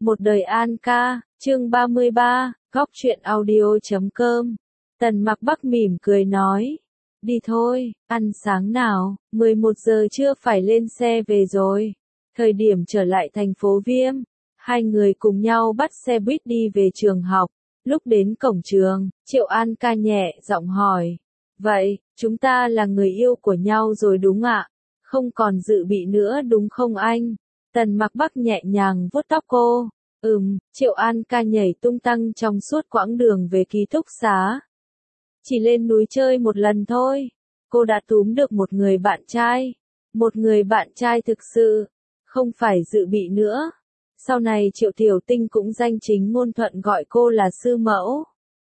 Một đời An ca, chương 33, góc truyện audio.com. Tần Mặc Bắc mỉm cười nói. Đi thôi, ăn sáng nào, 11 giờ chưa phải lên xe về rồi. Thời điểm trở lại thành phố Viêm, hai người cùng nhau bắt xe buýt đi về trường học. Lúc đến cổng trường, Triệu An ca nhẹ giọng hỏi. Vậy, chúng ta là người yêu của nhau rồi đúng ạ? Không còn dự bị nữa đúng không anh? Tần Mặc Bắc nhẹ nhàng vuốt tóc cô. Triệu An ca nhảy tung tăng trong suốt quãng đường về ký túc xá. Chỉ lên núi chơi một lần thôi. Cô đã túm được một người bạn trai. Một người bạn trai thực sự. Không phải dự bị nữa. Sau này Triệu Tiểu Tinh cũng danh chính ngôn thuận gọi cô là sư mẫu.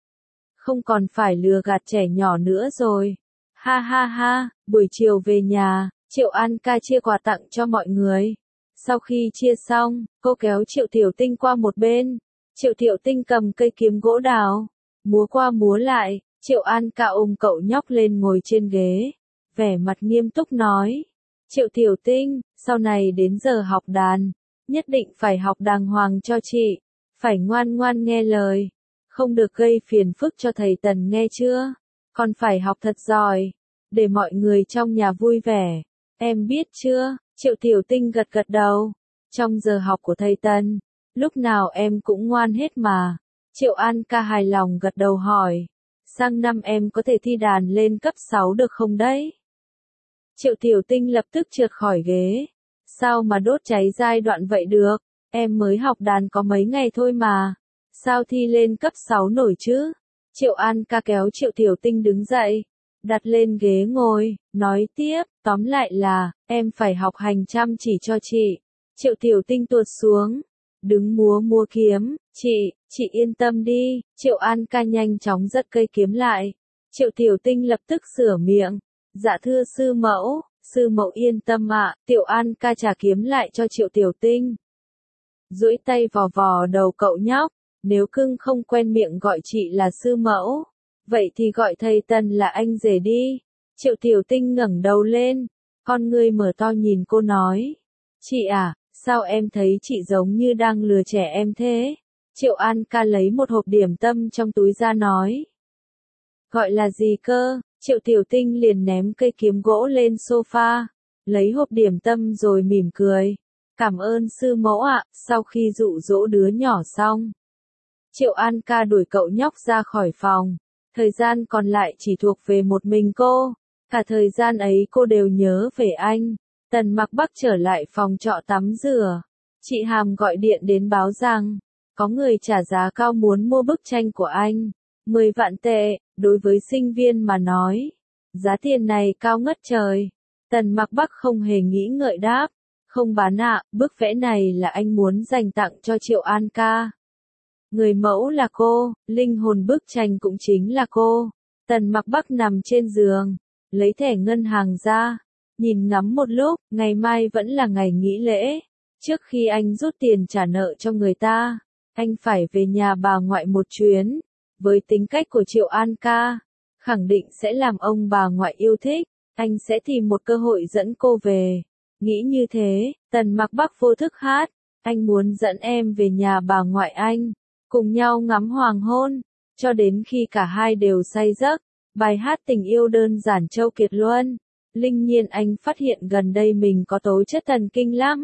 Không còn phải lừa gạt trẻ nhỏ nữa rồi. Ha ha ha, buổi chiều về nhà, Triệu An ca chia quà tặng cho mọi người. Sau khi chia xong, cô kéo Triệu Tiểu Tinh qua một bên. Triệu Tiểu Tinh cầm cây kiếm gỗ đào, múa qua múa lại. Triệu An ca ôm cậu nhóc lên ngồi trên ghế, vẻ mặt nghiêm túc nói. Triệu Tiểu Tinh, sau này đến giờ học đàn, nhất định phải học đàng hoàng cho chị, phải ngoan ngoan nghe lời, không được gây phiền phức cho thầy Tần nghe chưa, còn phải học thật giỏi, để mọi người trong nhà vui vẻ, em biết chưa? Triệu Tiểu Tinh gật gật đầu. Trong giờ học của thầy Tần, lúc nào em cũng ngoan hết mà. Triệu An ca hài lòng gật đầu hỏi. Sang năm em có thể thi đàn lên cấp 6 được không đấy? Triệu Tiểu Tinh lập tức trượt khỏi ghế. Sao mà đốt cháy giai đoạn vậy được? Em mới học đàn có mấy ngày thôi mà. Sao thi lên cấp 6 nổi chứ? Triệu An ca kéo Triệu Tiểu Tinh đứng dậy, đặt lên ghế ngồi, nói tiếp, tóm lại là, em phải học hành chăm chỉ cho chị. Triệu Tiểu Tinh tuột xuống, đứng múa kiếm, chị yên tâm đi. Triệu An ca nhanh chóng giật cây kiếm lại. Triệu Tiểu Tinh lập tức sửa miệng, dạ thưa sư mẫu yên tâm ạ. Tiểu An ca trả kiếm lại cho Triệu Tiểu Tinh. Duỗi tay vò vò đầu cậu nhóc, nếu cưng không quen miệng gọi chị là sư mẫu, vậy thì gọi thầy Tần là anh rể đi. Triệu Tiểu Tinh ngẩng đầu lên, con ngươi mở to nhìn cô nói. Chị à, sao em thấy chị giống như đang lừa trẻ em thế? Triệu An ca lấy một hộp điểm tâm trong túi ra nói. Gọi là gì cơ? Triệu Tiểu Tinh liền ném cây kiếm gỗ lên sofa, lấy hộp điểm tâm rồi mỉm cười. Cảm ơn sư mẫu ạ. Sau khi dụ dỗ đứa nhỏ xong, Triệu An ca đuổi cậu nhóc ra khỏi phòng. Thời gian còn lại chỉ thuộc về một mình cô. Cả thời gian ấy cô đều nhớ về anh. Tần Mặc Bắc trở lại phòng trọ tắm rửa. Chị Hàm gọi điện đến báo rằng, có người trả giá cao muốn mua bức tranh của anh. 10 vạn tệ, đối với sinh viên mà nói. Giá tiền này cao ngất trời. Tần Mặc Bắc không hề nghĩ ngợi đáp. Không bán ạ, bức vẽ này là anh muốn dành tặng cho Triệu An ca. Người mẫu là cô, linh hồn bức tranh cũng chính là cô. Tần Mặc Bắc nằm trên giường, lấy thẻ ngân hàng ra, nhìn ngắm một lúc, ngày mai vẫn là ngày nghỉ lễ. Trước khi anh rút tiền trả nợ cho người ta, anh phải về nhà bà ngoại một chuyến. Với tính cách của Triệu An ca, khẳng định sẽ làm ông bà ngoại yêu thích, anh sẽ tìm một cơ hội dẫn cô về. Nghĩ như thế, Tần Mặc Bắc vô thức hát, anh muốn dẫn em về nhà bà ngoại anh, cùng nhau ngắm hoàng hôn, cho đến khi cả hai đều say giấc. Bài hát tình yêu đơn giản Châu Kiệt Luân. Linh nhiên anh phát hiện gần đây mình có tố chất thần kinh lắm.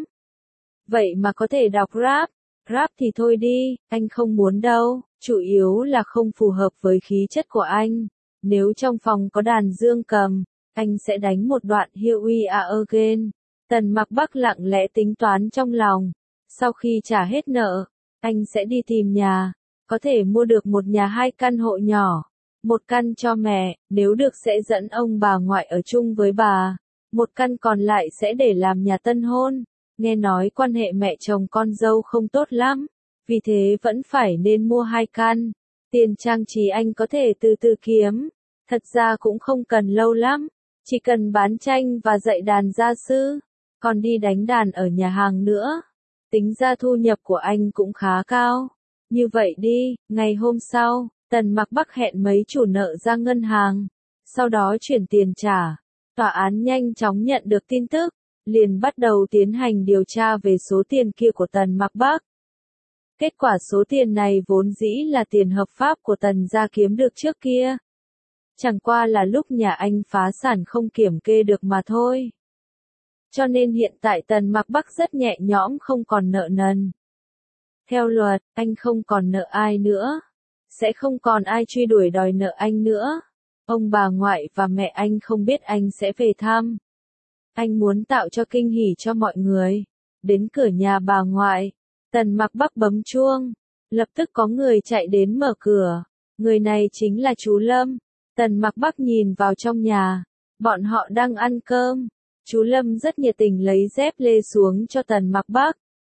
Vậy mà có thể đọc rap. Rap thì thôi đi, anh không muốn đâu, chủ yếu là không phù hợp với khí chất của anh. Nếu trong phòng có đàn dương cầm, anh sẽ đánh một đoạn Here We Are Again. Tần Mặc Bắc lặng lẽ tính toán trong lòng. Sau khi trả hết nợ, anh sẽ đi tìm nhà. Có thể mua được một nhà 2 căn hộ nhỏ. Một căn cho mẹ, nếu được sẽ dẫn ông bà ngoại ở chung với bà. Một căn còn lại sẽ để làm nhà tân hôn. Nghe nói quan hệ mẹ chồng con dâu không tốt lắm. Vì thế vẫn phải nên mua 2 căn. Tiền trang trí anh có thể từ từ kiếm. Thật ra cũng không cần lâu lắm. Chỉ cần bán tranh và dạy đàn gia sư. Còn đi đánh đàn ở nhà hàng nữa. Tính ra thu nhập của anh cũng khá cao. Như vậy đi, ngày hôm sau, Tần Mặc Bắc hẹn mấy chủ nợ ra ngân hàng. Sau đó chuyển tiền trả. Tòa án nhanh chóng nhận được tin tức, liền bắt đầu tiến hành điều tra về số tiền kia của Tần Mặc Bắc. Kết quả số tiền này vốn dĩ là tiền hợp pháp của Tần gia kiếm được trước kia. Chẳng qua là lúc nhà anh phá sản không kiểm kê được mà thôi. Cho nên hiện tại Tần Mặc Bắc rất nhẹ nhõm không còn nợ nần. Theo luật, anh không còn nợ ai nữa. Sẽ không còn ai truy đuổi đòi nợ anh nữa. Ông bà ngoại và mẹ anh không biết anh sẽ về thăm. Anh muốn tạo cho kinh hỉ cho mọi người. Đến cửa nhà bà ngoại, Tần Mặc Bắc bấm chuông. Lập tức có người chạy đến mở cửa. Người này chính là chú Lâm. Tần Mặc Bắc nhìn vào trong nhà. Bọn họ đang ăn cơm. Chú Lâm rất nhiệt tình lấy dép lê xuống cho Tần Mặc Bắc.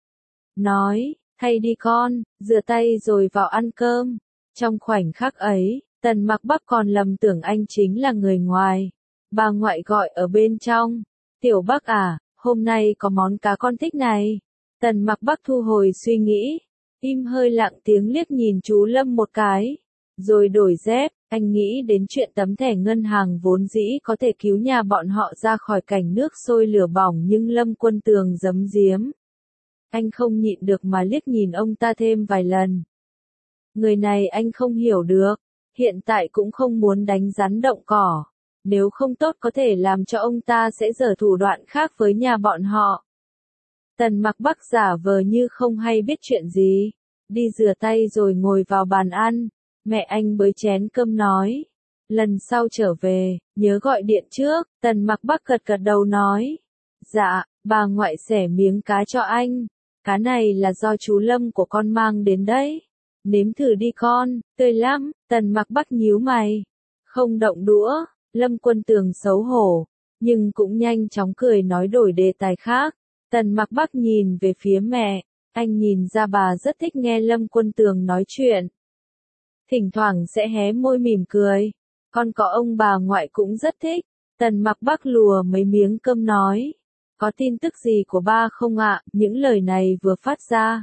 Nói, thay đi con, rửa tay rồi vào ăn cơm. Trong khoảnh khắc ấy, Tần Mặc Bắc còn lầm tưởng anh chính là người ngoài. Bà ngoại gọi ở bên trong. Tiểu Bắc à, hôm nay có món cá con thích này. Tần Mặc Bắc thu hồi suy nghĩ. Im hơi lặng tiếng liếc nhìn chú Lâm một cái. Rồi đổi dép, anh nghĩ đến chuyện tấm thẻ ngân hàng vốn dĩ có thể cứu nhà bọn họ ra khỏi cảnh nước sôi lửa bỏng nhưng Lâm Quân Tường giấm giếm. Anh không nhịn được mà liếc nhìn ông ta thêm vài lần. Người này anh không hiểu được, hiện tại cũng không muốn đánh rắn động cỏ. Nếu không tốt có thể làm cho ông ta sẽ giở thủ đoạn khác với nhà bọn họ. Tần Mặc Bắc giả vờ như không hay biết chuyện gì. Đi rửa tay rồi ngồi vào bàn ăn. Mẹ anh bới chén cơm nói. Lần sau trở về, nhớ gọi điện trước. Tần Mặc Bắc gật gật đầu nói. Dạ, bà ngoại xẻ miếng cá cho anh. Cá này là do chú Lâm của con mang đến đấy. Nếm thử đi con, tươi lắm. Tần Mặc Bắc nhíu mày. Không động đũa. Lâm Quân Tường xấu hổ. Nhưng cũng nhanh chóng cười nói đổi đề tài khác. Tần Mặc Bắc nhìn về phía mẹ. Anh nhìn ra bà rất thích nghe Lâm Quân Tường nói chuyện. Thỉnh thoảng sẽ hé môi mỉm cười. Con có ông bà ngoại cũng rất thích. Tần Mặc Bắc lùa mấy miếng cơm nói. Có tin tức gì của ba không ạ? Những lời này vừa phát ra.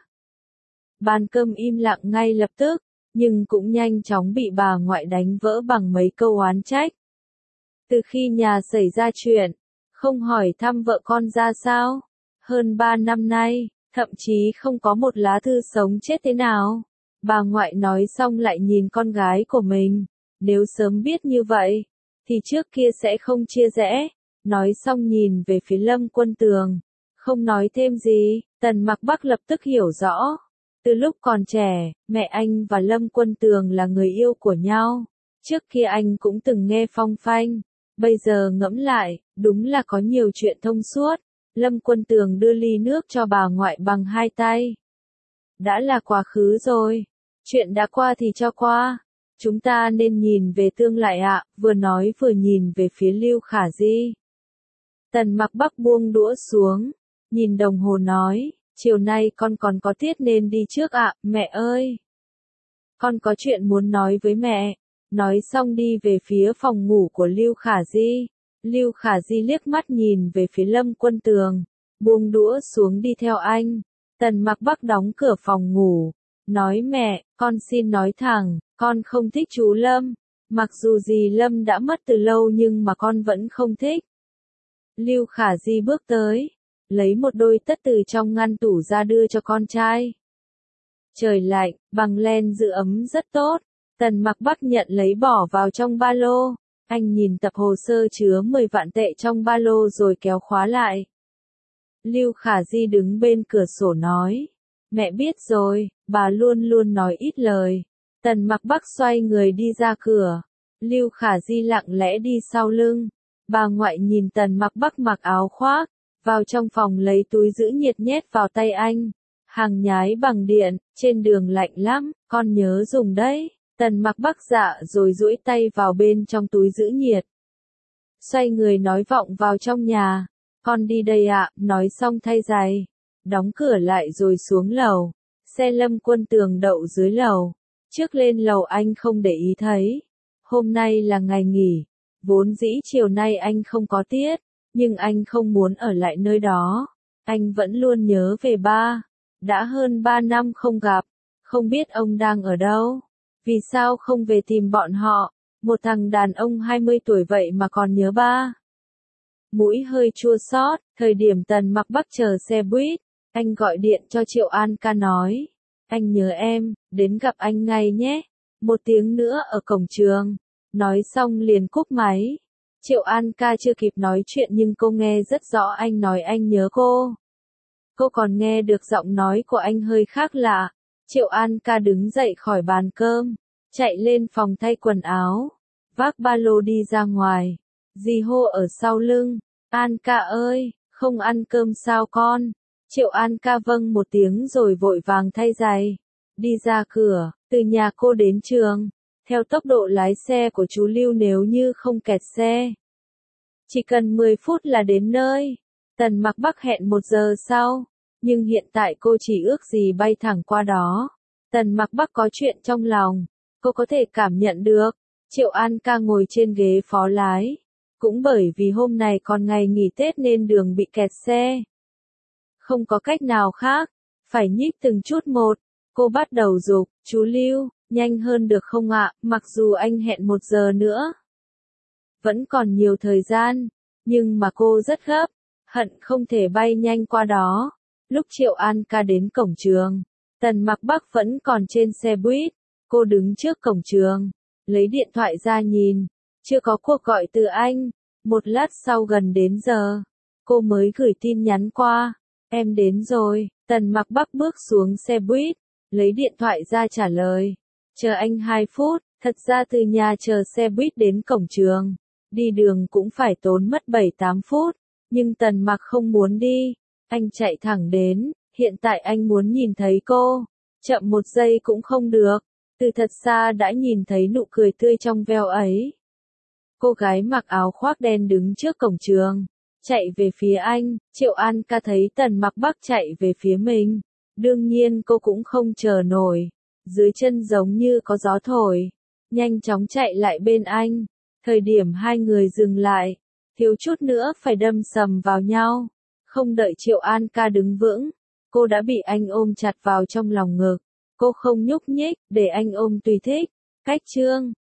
Bàn cơm im lặng ngay lập tức, nhưng cũng nhanh chóng bị bà ngoại đánh vỡ bằng mấy câu oán trách. Từ khi nhà xảy ra chuyện, không hỏi thăm vợ con ra sao? Hơn 3 năm nay, thậm chí không có một lá thư sống chết thế nào. Bà ngoại nói xong lại nhìn con gái của mình. Nếu sớm biết như vậy, thì trước kia sẽ không chia rẽ. Nói xong nhìn về phía Lâm Quân Tường. Không nói thêm gì, Tần Mặc Bắc lập tức hiểu rõ. Từ lúc còn trẻ, mẹ anh và Lâm Quân Tường là người yêu của nhau. Trước kia anh cũng từng nghe phong phanh. Bây giờ ngẫm lại, đúng là có nhiều chuyện thông suốt. Lâm Quân Tường đưa ly nước cho bà ngoại bằng hai tay. Đã là quá khứ rồi. Chuyện đã qua thì cho qua. Chúng ta nên nhìn về tương lai ạ, vừa nói vừa nhìn về phía Lưu Khả Di. Tần Mặc Bắc buông đũa xuống, nhìn đồng hồ nói, chiều nay con còn có tiết nên đi trước ạ, mẹ ơi. Con có chuyện muốn nói với mẹ. Nói xong đi về phía phòng ngủ của Lưu Khả Di. Lưu Khả Di liếc mắt nhìn về phía Lâm Quân Tường, buông đũa xuống đi theo anh. Tần Mặc Bắc đóng cửa phòng ngủ, nói mẹ, con xin nói thẳng, con không thích chú Lâm. Mặc dù dì Lâm đã mất từ lâu nhưng mà con vẫn không thích. Lưu Khả Di bước tới, lấy một đôi tất từ trong ngăn tủ ra đưa cho con trai. Trời lạnh, bằng len giữ ấm rất tốt. Tần Mặc Bắc nhận lấy bỏ vào trong ba lô. Anh nhìn tập hồ sơ chứa 10 vạn tệ trong ba lô rồi kéo khóa lại. Lưu Khả Di đứng bên cửa sổ nói. Mẹ biết rồi, bà luôn luôn nói ít lời. Tần Mặc Bắc xoay người đi ra cửa. Lưu Khả Di lặng lẽ đi sau lưng. Bà ngoại nhìn Tần Mặc Bắc mặc áo khoác, vào trong phòng lấy túi giữ nhiệt nhét vào tay anh. Hàng nhái bằng điện, trên đường lạnh lắm, con nhớ dùng đấy. Tần Mặc Bắc dạ rồi duỗi tay vào bên trong túi giữ nhiệt. Xoay người nói vọng vào trong nhà. Con đi đây ạ, nói xong thay giày. Đóng cửa lại rồi xuống lầu. Xe Lâm Quân Tường đậu dưới lầu. Trước lên lầu anh không để ý thấy. Hôm nay là ngày nghỉ. Vốn dĩ chiều nay anh không có tiết. Nhưng anh không muốn ở lại nơi đó. Anh vẫn luôn nhớ về ba. Đã hơn 3 năm không gặp. Không biết ông đang ở đâu. Vì sao không về tìm bọn họ? Một thằng đàn ông 20 tuổi vậy mà còn nhớ ba. Mũi hơi chua xót, thời điểm Tần Mặc Bắc chờ xe buýt, anh gọi điện cho Triệu An ca nói. anh nhớ em, đến gặp anh ngay nhé. Một tiếng nữa ở cổng trường. Nói xong liền cúp máy. Triệu An ca chưa kịp nói chuyện nhưng cô nghe rất rõ anh nói anh nhớ cô. Cô còn nghe được giọng nói của anh hơi khác lạ. Triệu An ca đứng dậy khỏi bàn cơm, chạy lên phòng thay quần áo, vác ba lô đi ra ngoài. Dì hô ở sau lưng, An ca ơi, không ăn cơm sao con? Triệu An ca vâng một tiếng rồi vội vàng thay giày, đi ra cửa. Từ nhà cô đến trường, theo tốc độ lái xe của chú Lưu nếu như không kẹt xe, chỉ cần 10 phút là đến nơi. Tần Mặc Bắc hẹn 1 giờ sau, nhưng hiện tại cô chỉ ước gì bay thẳng qua đó. Tần Mặc Bắc có chuyện trong lòng, cô có thể cảm nhận được. Triệu An ca ngồi trên ghế phó lái. Cũng bởi vì hôm này còn ngày nghỉ Tết nên đường bị kẹt xe. Không có cách nào khác, phải nhích từng chút một. Cô bắt đầu giục, chú Lưu, nhanh hơn được không ạ, mặc dù anh hẹn 1 giờ nữa. Vẫn còn nhiều thời gian, nhưng mà cô rất gấp, hận không thể bay nhanh qua đó. Lúc Triệu An ca đến cổng trường, Tần Mặc Bắc vẫn còn trên xe buýt. Cô đứng trước cổng trường, lấy điện thoại ra nhìn, chưa có cuộc gọi từ anh. Một lát sau gần đến giờ, cô mới gửi tin nhắn qua, em đến rồi. Tần Mặc Bắc bước xuống xe buýt, lấy điện thoại ra trả lời, chờ anh 2 phút. Thật ra từ nhà chờ xe buýt đến cổng trường, đi đường cũng phải tốn mất 7-8 phút, nhưng Tần Mặc không muốn đi, anh chạy thẳng đến. Hiện tại anh muốn nhìn thấy cô, chậm 1 giây cũng không được. Từ thật xa đã nhìn thấy nụ cười tươi trong veo ấy. Cô gái mặc áo khoác đen đứng trước cổng trường, chạy về phía anh. Triệu An ca thấy Tần Mặc Bắc chạy về phía mình, đương nhiên cô cũng không chờ nổi, dưới chân giống như có gió thổi, nhanh chóng chạy lại bên anh. Thời điểm hai người dừng lại, thiếu chút nữa phải đâm sầm vào nhau. Không đợi Triệu An ca đứng vững, cô đã bị anh ôm chặt vào trong lòng ngực. Cô không nhúc nhích, để anh ôm tùy thích. Cách chương